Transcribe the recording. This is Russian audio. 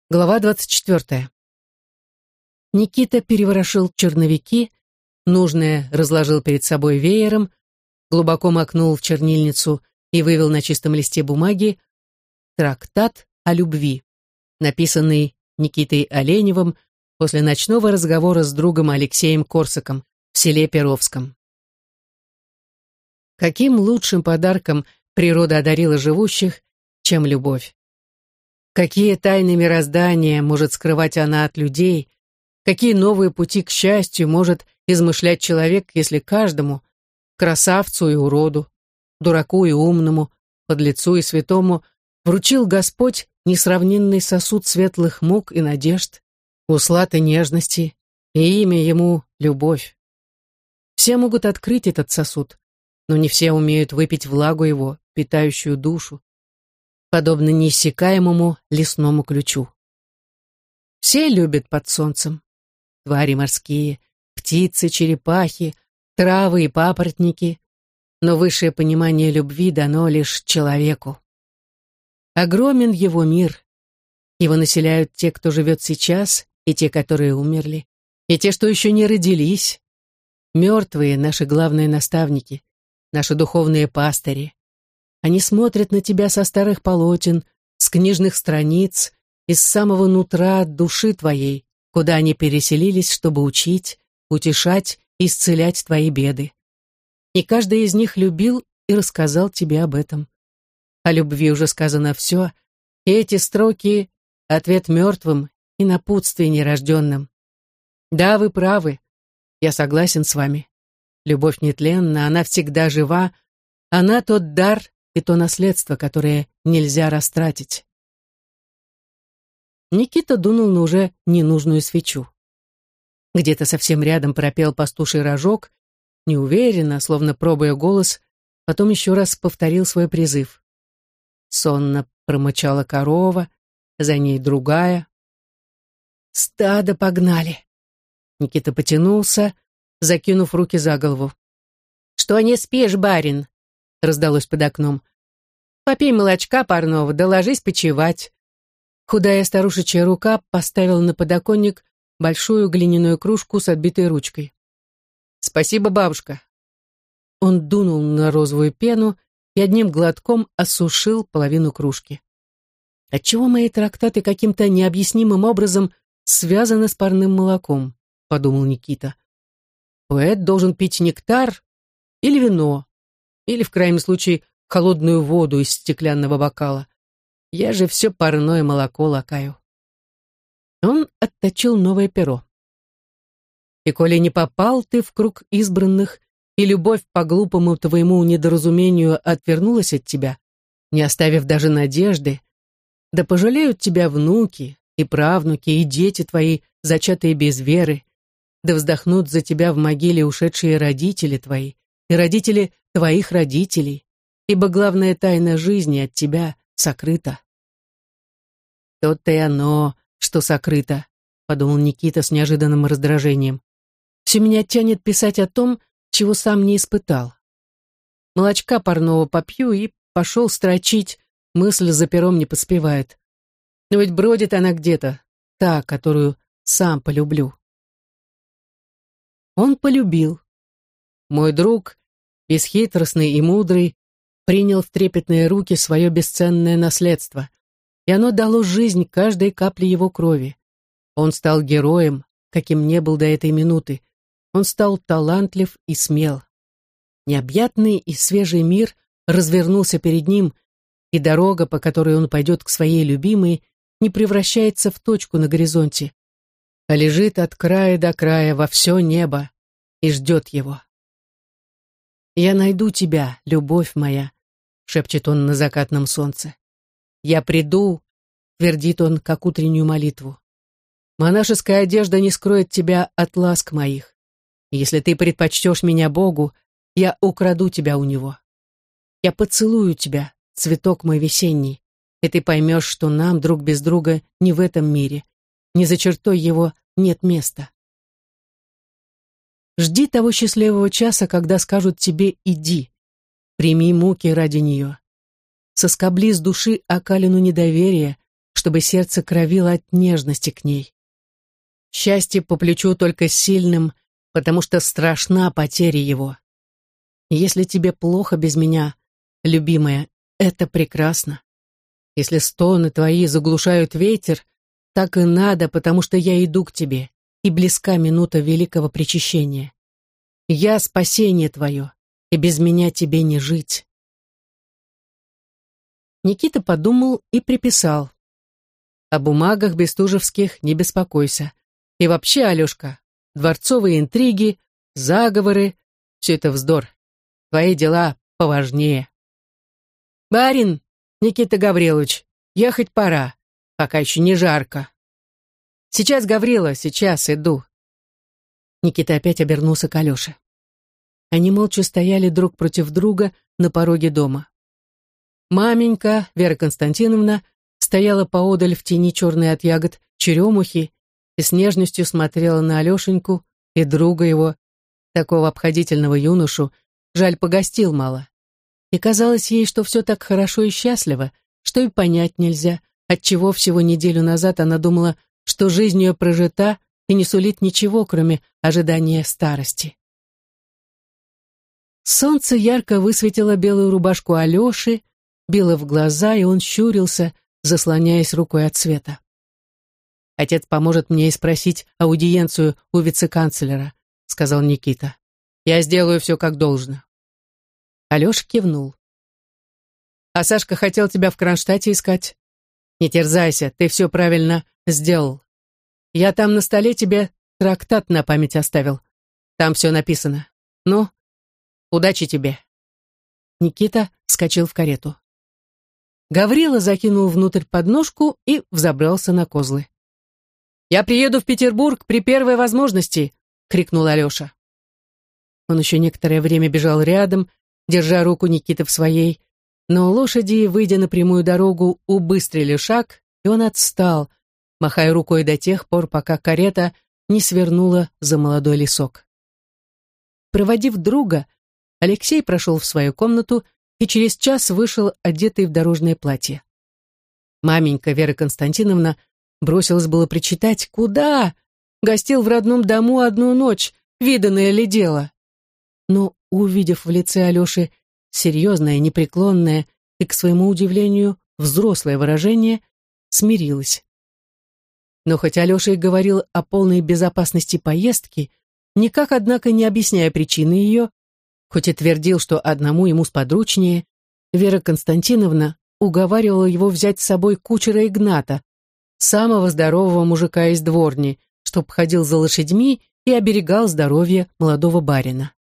Глава 24. Никита переворошил черновики, нужное разложил перед собой веером, глубоко макнул в чернильницу и вывел на чистом листе бумаги трактат о любви, написанный Никитой Оленевым после ночного разговора с другом Алексеем Корсаком в селе Перовском. Каким лучшим подарком природа одарила живущих, чем любовь? Какие тайны мироздания может скрывать она от людей, какие новые пути к счастью может измышлять человек, если каждому, красавцу и уроду, дураку и умному, подлецу и святому, вручил Господь несравненный сосуд светлых мук и надежд, услад и нежности, и имя ему — любовь. Все могут открыть этот сосуд, но не все умеют выпить влагу его, питающую душу, подобно неиссякаемому лесному ключу. Все любят под солнцем. Твари морские, птицы, черепахи, травы и папоротники, но высшее понимание любви дано лишь человеку. Огромен его мир. Его населяют те, кто живет сейчас, и те, которые умерли, и те, что еще не родились. Мертвые — наши главные наставники, наши духовные пастыри. Они смотрят на тебя со старых полотен, с книжных страниц, из самого нутра души твоей, куда они переселились, чтобы учить, утешать и исцелять твои беды. И каждый из них любил и рассказал тебе об этом. О любви уже сказано все, и эти строки — ответ мертвым и напутствие нерожденным. Да, вы правы, я согласен с вами. Любовь нетленна, она всегда жива, она тот дар и то наследство, которое нельзя растратить. Никита дунул на уже ненужную свечу. Где-то совсем рядом пропел пастуший рожок, неуверенно, словно пробуя голос, потом еще раз повторил свой призыв. Сонно промычала корова, за ней другая. «Стадо погнали!» Никита потянулся, закинув руки за голову. «Что не спишь, барин?» — раздалось под окном. «Попей молочка парного, да ложись почевать». Худая старушечья рука поставила на подоконник большую глиняную кружку с отбитой ручкой. «Спасибо, бабушка». Он дунул на розовую пену и одним глотком осушил половину кружки. «Отчего мои трактаты каким-то необъяснимым образом связаны с парным молоком?» — подумал Никита. «Поэт должен пить нектар или вино, или, в крайнем случае, холодную воду из стеклянного бокала. Я же все парное молоко лакаю». Он отточил новое перо. «И коли не попал ты в круг избранных, и любовь по глупому твоему недоразумению отвернулась от тебя, не оставив даже надежды, да пожалеют тебя внуки и правнуки, и дети твои, зачатые без веры, да вздохнут за тебя в могиле ушедшие родители твои и родители твоих родителей, ибо главная тайна жизни от тебя сокрыта». «То-то и оно, что сокрыто», — подумал Никита с неожиданным раздражением. «Все меня тянет писать о том, чего сам не испытал. Молочка парного попью и пошел строчить, мысль за пером не поспевает. Но ведь бродит она где-то, та, которую сам полюблю». Он полюбил. Мой друг, бесхитростный и мудрый, принял в трепетные руки свое бесценное наследство, и оно дало жизнь каждой капле его крови. Он стал героем, каким не был до этой минуты. Он стал талантлив и смел. Необъятный и свежий мир развернулся перед ним, и дорога, по которой он пойдет к своей любимой, не превращается в точку на горизонте, а лежит от края до края во все небо и ждет его. «Я найду тебя, любовь моя», — шепчет он на закатном солнце. «Я приду», — твердит он, как утреннюю молитву. «Монашеская одежда не скроет тебя от ласк моих. Если ты предпочтешь меня Богу, я украду тебя у Него. Я поцелую тебя, цветок мой весенний, и ты поймешь, что нам друг без друга не в этом мире, ни за чертой его нет места». Жди того счастливого часа, когда скажут тебе «иди», прими муки ради нее. Соскобли с души окалину недоверия, чтобы сердце кровило от нежности к ней. Счастье по плечу только сильным, потому что страшна потеря его. Если тебе плохо без меня, любимая, это прекрасно. Если стоны твои заглушают ветер, так и надо, потому что я иду к тебе, и близка минута великого причащения. Я спасение твое, и без меня тебе не жить. Никита подумал и приписал: о бумагах бестужевских не беспокойся. И вообще, Алешка, дворцовые интриги, заговоры — все это вздор. Твои дела поважнее. Барин, Никита Гаврилович, ехать пора, пока еще не жарко. Сейчас, Гаврила, сейчас иду. Никита опять обернулся к Алёше. Они молча стояли друг против друга на пороге дома. Маменька, Вера Константиновна, стояла поодаль в тени черной от ягод черемухи и с нежностью смотрела на Алешеньку и друга его, такого обходительного юношу, жаль, погостил мало. И казалось ей, что все так хорошо и счастливо, что и понять нельзя, отчего всего неделю назад она думала, что жизнь ее прожита и не сулит ничего, кроме ожидания старости. Солнце ярко высветило белую рубашку Алеши, било в глаза, и он щурился, заслоняясь рукой от света. «Отец поможет мне и спросить аудиенцию у вице-канцлера», — сказал Никита. «Я сделаю все как должно». Алеша кивнул. «А Сашка хотел тебя в Кронштадте искать. Не терзайся, ты все правильно сделал. Я там на столе тебе трактат на память оставил. Там все написано. Ну, удачи тебе». Никита вскочил в карету. Гаврила закинул внутрь подножку и взобрался на козлы. «Я приеду в Петербург при первой возможности!» — крикнул Алеша. Он еще некоторое время бежал рядом, держа руку Никиты в своей, но лошади, выйдя на прямую дорогу, убыстрили шаг, и он отстал, махая рукой до тех пор, пока карета не свернула за молодой лесок. Проводив друга, Алексей прошел в свою комнату и через час вышел, одетый в дорожное платье. Маменька Вера Константиновна бросилась было причитать: «Куда? Гостил в родном дому одну ночь, виданное ли дело?» Но, увидев в лице Алеши серьезное, непреклонное и, к своему удивлению, взрослое выражение, смирилась. Но хоть Алеша и говорил о полной безопасности поездки, никак, однако, не объясняя причины ее, хоть и твердил, что одному ему сподручнее, Вера Константиновна уговаривала его взять с собой кучера Игната, самого здорового мужика из дворни, чтоб ходил за лошадьми и оберегал здоровье молодого барина.